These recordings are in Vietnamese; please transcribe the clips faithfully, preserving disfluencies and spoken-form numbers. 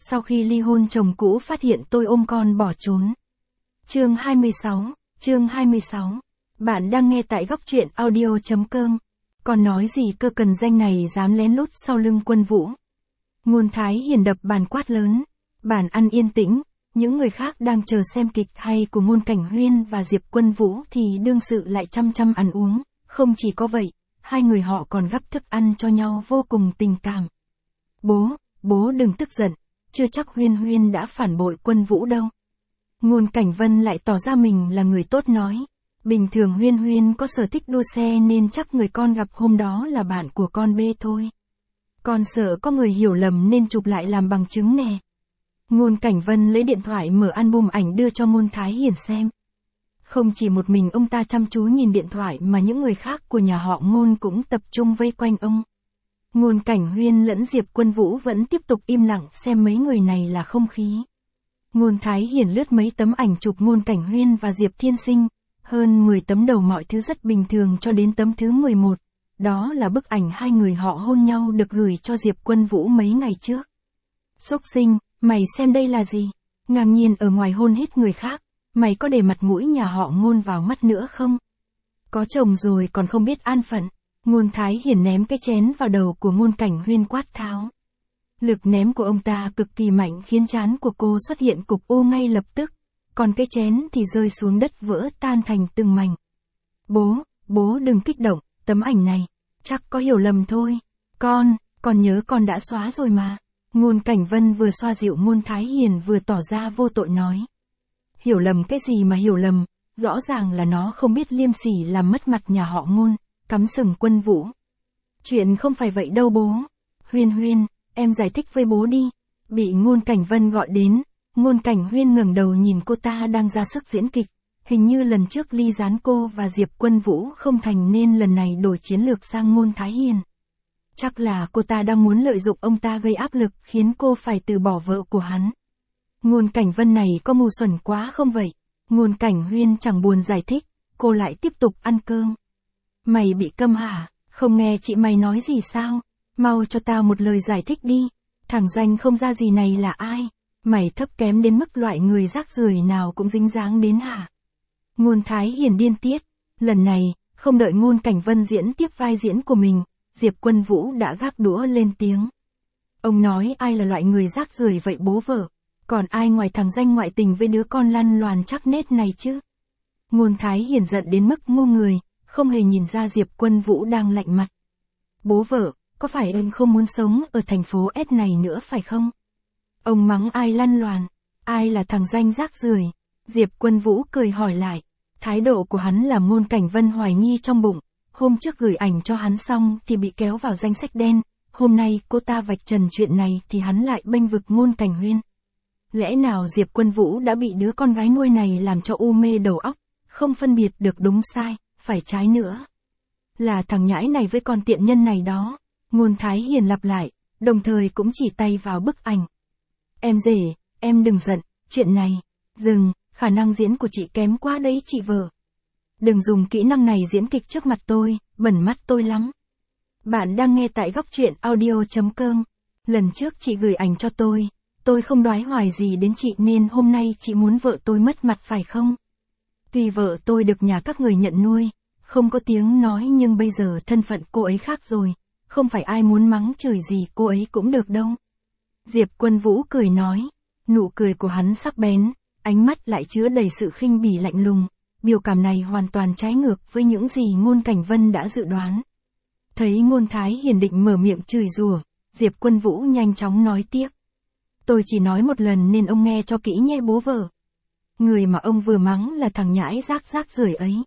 sau khi ly hôn chồng cũ phát hiện tôi ôm con bỏ trốn. Chương hai mươi sáu, chương hai mươi sáu. Bạn đang nghe tại góc truyện audio chấm com. Còn nói gì cơ, cần danh này dám lén lút sau lưng Quân Vũ. Ngôn Thái Hiền đập bàn quát lớn. Bàn ăn yên tĩnh, những người khác đang chờ xem kịch hay của Ngôn Cảnh Huyên và Diệp Quân Vũ thì đương sự lại chăm chăm ăn uống. Không chỉ có vậy, hai người họ còn gắp thức ăn cho nhau vô cùng tình cảm. Bố, bố đừng tức giận, chưa chắc Huyên Huyên đã phản bội Quân Vũ đâu. Ngôn Cảnh Vân lại tỏ ra mình là người tốt nói. Bình thường Huyên Huyên có sở thích đua xe nên chắc người con gặp hôm đó là bạn của con bê thôi. Con sợ có người hiểu lầm nên chụp lại làm bằng chứng nè. Ngôn Cảnh Vân lấy điện thoại mở album ảnh đưa cho Ngôn Thái Hiền xem. Không chỉ một mình ông ta chăm chú nhìn điện thoại mà những người khác của nhà họ Ngôn cũng tập trung vây quanh ông. Ngôn Cảnh Huyên lẫn Diệp Quân Vũ vẫn tiếp tục im lặng xem mấy người này là không khí. Ngôn Thái Hiền lướt mấy tấm ảnh chụp Ngôn Cảnh Huyên và Diệp Thiên Sinh, hơn mười tấm đầu mọi thứ rất bình thường cho đến tấm thứ mười một, đó là bức ảnh hai người họ hôn nhau được gửi cho Diệp Quân Vũ mấy ngày trước. Xúc sinh, mày xem đây là gì? Ngang nhiên ở ngoài hôn hít người khác, mày có để mặt mũi nhà họ Ngôn vào mắt nữa không? Có chồng rồi còn không biết an phận. Ngôn Thái Hiền ném cái chén vào đầu của Ngôn Cảnh Huyên quát tháo. Lực ném của ông ta cực kỳ mạnh khiến trán của cô xuất hiện cục u ngay lập tức, còn cái chén thì rơi xuống đất vỡ tan thành từng mảnh. Bố, bố đừng kích động, tấm ảnh này, chắc có hiểu lầm thôi. Con, con nhớ con đã xóa rồi mà. Ngôn Cảnh Vân vừa xoa dịu Ngôn Thái Hiền vừa tỏ ra vô tội nói. Hiểu lầm cái gì mà hiểu lầm, rõ ràng là nó không biết liêm sỉ làm mất mặt nhà họ Ngôn, cắm sừng Quân Vũ. Chuyện không phải vậy đâu bố. Huyên Huyên, em giải thích với bố đi. Bị Ngôn Cảnh Vân gọi đến, Ngôn Cảnh Huyên ngẩng đầu nhìn cô ta đang ra sức diễn kịch. Hình như lần trước ly gián cô và Diệp Quân Vũ không thành nên lần này đổi chiến lược sang Ngôn Thái Hiền. Chắc là cô ta đang muốn lợi dụng ông ta gây áp lực khiến cô phải từ bỏ vợ của hắn. Ngôn Cảnh Vân này có ngu xuẩn quá không vậy? Ngôn Cảnh Huyên chẳng buồn giải thích, cô lại tiếp tục ăn cơm. Mày bị câm hả? Không nghe chị mày nói gì sao? Mau cho tao một lời giải thích đi. Thằng danh không ra gì này là ai? Mày thấp kém đến mức loại người rác rưởi nào cũng dính dáng đến hả? Ngôn Thái Hiền điên tiết. Lần này, không đợi Ngôn Cảnh Vân diễn tiếp vai diễn của mình, Diệp Quân Vũ đã gác đũa lên tiếng. Ông nói ai là loại người rác rưởi vậy bố vợ? Còn ai ngoài thằng danh ngoại tình với đứa con lăn loàn chắc nết này chứ? Ngôn Thái Hiền giận đến mức ngu người, không hề nhìn ra Diệp Quân Vũ đang lạnh mặt. Bố vợ, có phải em không muốn sống ở thành phố S này nữa phải không? Ông mắng ai lăn loàn? Ai là thằng danh rác rưởi? Diệp Quân Vũ cười hỏi lại. Thái độ của hắn làm Ngôn Cảnh Vân hoài nghi trong bụng. Hôm trước gửi ảnh cho hắn xong thì bị kéo vào danh sách đen. Hôm nay cô ta vạch trần chuyện này thì hắn lại bênh vực Ngôn Cảnh Huyên. Lẽ nào Diệp Quân Vũ đã bị đứa con gái nuôi này làm cho u mê đầu óc, không phân biệt được đúng sai, phải trái nữa. Là thằng nhãi này với con tiện nhân này đó. Ngôn Thái Hiền lặp lại, đồng thời cũng chỉ tay vào bức ảnh. Em rể, em đừng giận, chuyện này, dừng, khả năng diễn của chị kém quá đấy chị vợ. Đừng dùng kỹ năng này diễn kịch trước mặt tôi, bẩn mắt tôi lắm. Bạn đang nghe tại góc truyện audio chấm com. Lần trước chị gửi ảnh cho tôi, tôi không đoái hoài gì đến chị nên hôm nay chị muốn vợ tôi mất mặt phải không? Tuy vợ tôi được nhà các người nhận nuôi, không có tiếng nói nhưng bây giờ thân phận cô ấy khác rồi, không phải ai muốn mắng chửi gì cô ấy cũng được đâu. Diệp Quân Vũ cười nói, nụ cười của hắn sắc bén, ánh mắt lại chứa đầy sự khinh bỉ lạnh lùng, biểu cảm này hoàn toàn trái ngược với những gì Ngôn Cảnh Vân đã dự đoán. Thấy Ngôn Thái Hiền định mở miệng chửi rủa, Diệp Quân Vũ nhanh chóng nói tiếp. Tôi chỉ nói một lần nên ông nghe cho kỹ nhé bố vợ. Người mà ông vừa mắng là thằng nhãi rác rác rưởi ấy.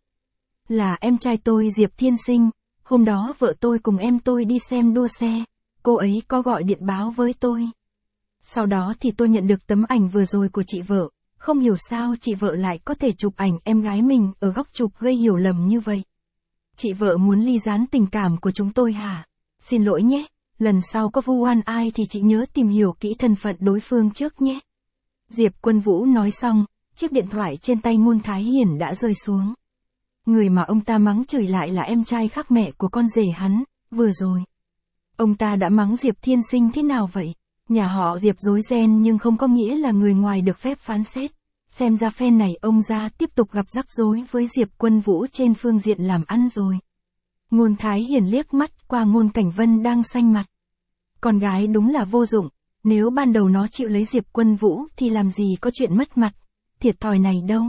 Là em trai tôi Diệp Thiên Sinh, hôm đó vợ tôi cùng em tôi đi xem đua xe, cô ấy có gọi điện báo với tôi. Sau đó thì tôi nhận được tấm ảnh vừa rồi của chị vợ, không hiểu sao chị vợ lại có thể chụp ảnh em gái mình ở góc chụp gây hiểu lầm như vậy. Chị vợ muốn ly gián tình cảm của chúng tôi hả? Xin lỗi nhé, lần sau có vu oan ai thì chị nhớ tìm hiểu kỹ thân phận đối phương trước nhé. Diệp Quân Vũ nói xong, chiếc điện thoại trên tay Ngôn Thái Hiền đã rơi xuống. Người mà ông ta mắng chửi lại là em trai khác mẹ của con rể hắn, vừa rồi. Ông ta đã mắng Diệp Thiên Sinh thế nào vậy? Nhà họ Diệp rối ren nhưng không có nghĩa là người ngoài được phép phán xét. Xem ra phe này ông gia tiếp tục gặp rắc rối với Diệp Quân Vũ trên phương diện làm ăn rồi. Ngôn Thái Hiền liếc mắt qua Ngôn Cảnh Vân đang xanh mặt. Con gái đúng là vô dụng, nếu ban đầu nó chịu lấy Diệp Quân Vũ thì làm gì có chuyện mất mặt, thiệt thòi này đâu.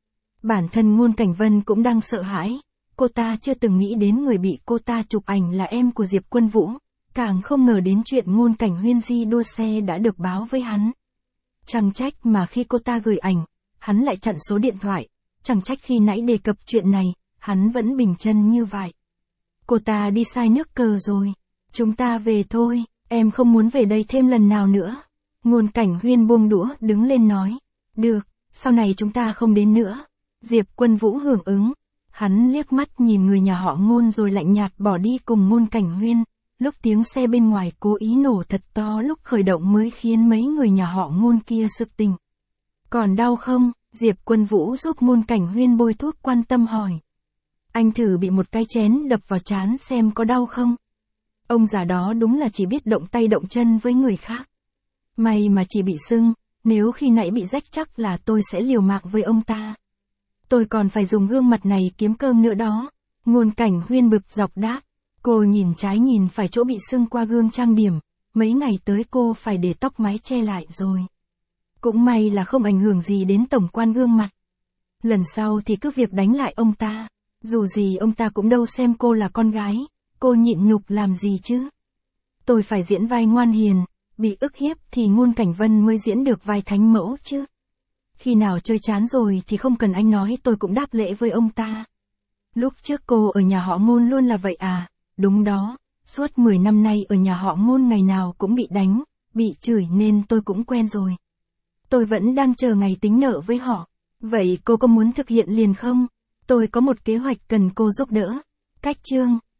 Bản thân Ngôn Cảnh Vân cũng đang sợ hãi, cô ta chưa từng nghĩ đến người bị cô ta chụp ảnh là em của Diệp Quân Vũ, càng không ngờ đến chuyện Ngôn Cảnh Huyên di đua xe đã được báo với hắn. Chẳng trách mà khi cô ta gửi ảnh, hắn lại chặn số điện thoại, chẳng trách khi nãy đề cập chuyện này, hắn vẫn bình chân như vậy. Cô ta đi sai nước cờ rồi, chúng ta về thôi, em không muốn về đây thêm lần nào nữa. Ngôn Cảnh Huyên buông đũa đứng lên nói, được, sau này chúng ta không đến nữa. Diệp Quân Vũ hưởng ứng, hắn liếc mắt nhìn người nhà họ Ngôn rồi lạnh nhạt bỏ đi cùng Ngôn Cảnh Huyên. Lúc tiếng xe bên ngoài cố ý nổ thật to lúc khởi động mới khiến mấy người nhà họ Ngôn kia sực tỉnh. Còn đau không? Diệp Quân Vũ giúp Ngôn Cảnh Huyên bôi thuốc quan tâm hỏi. Anh thử bị một cái chén đập vào trán xem có đau không? Ông già đó đúng là chỉ biết động tay động chân với người khác. May mà chỉ bị sưng, nếu khi nãy bị rách chắc là tôi sẽ liều mạng với ông ta. Tôi còn phải dùng gương mặt này kiếm cơm nữa đó. Ngôn Cảnh Huyên bực dọc đáp. Cô nhìn trái nhìn phải chỗ bị sưng qua gương trang điểm, mấy ngày tới cô phải để tóc mái che lại rồi. Cũng may là không ảnh hưởng gì đến tổng quan gương mặt. Lần sau thì cứ việc đánh lại ông ta, dù gì ông ta cũng đâu xem cô là con gái, cô nhịn nhục làm gì chứ. Tôi phải diễn vai ngoan hiền, bị ức hiếp thì Ngôn Cảnh Vân mới diễn được vai thánh mẫu chứ. Khi nào chơi chán rồi thì không cần anh nói tôi cũng đáp lễ với ông ta. Lúc trước cô ở nhà họ Ngôn luôn là vậy à? Đúng đó, suốt mười năm nay ở nhà họ Ngôn ngày nào cũng bị đánh, bị chửi nên tôi cũng quen rồi. Tôi vẫn đang chờ ngày tính nợ với họ. Vậy cô có muốn thực hiện liền không? Tôi có một kế hoạch cần cô giúp đỡ. Cách chương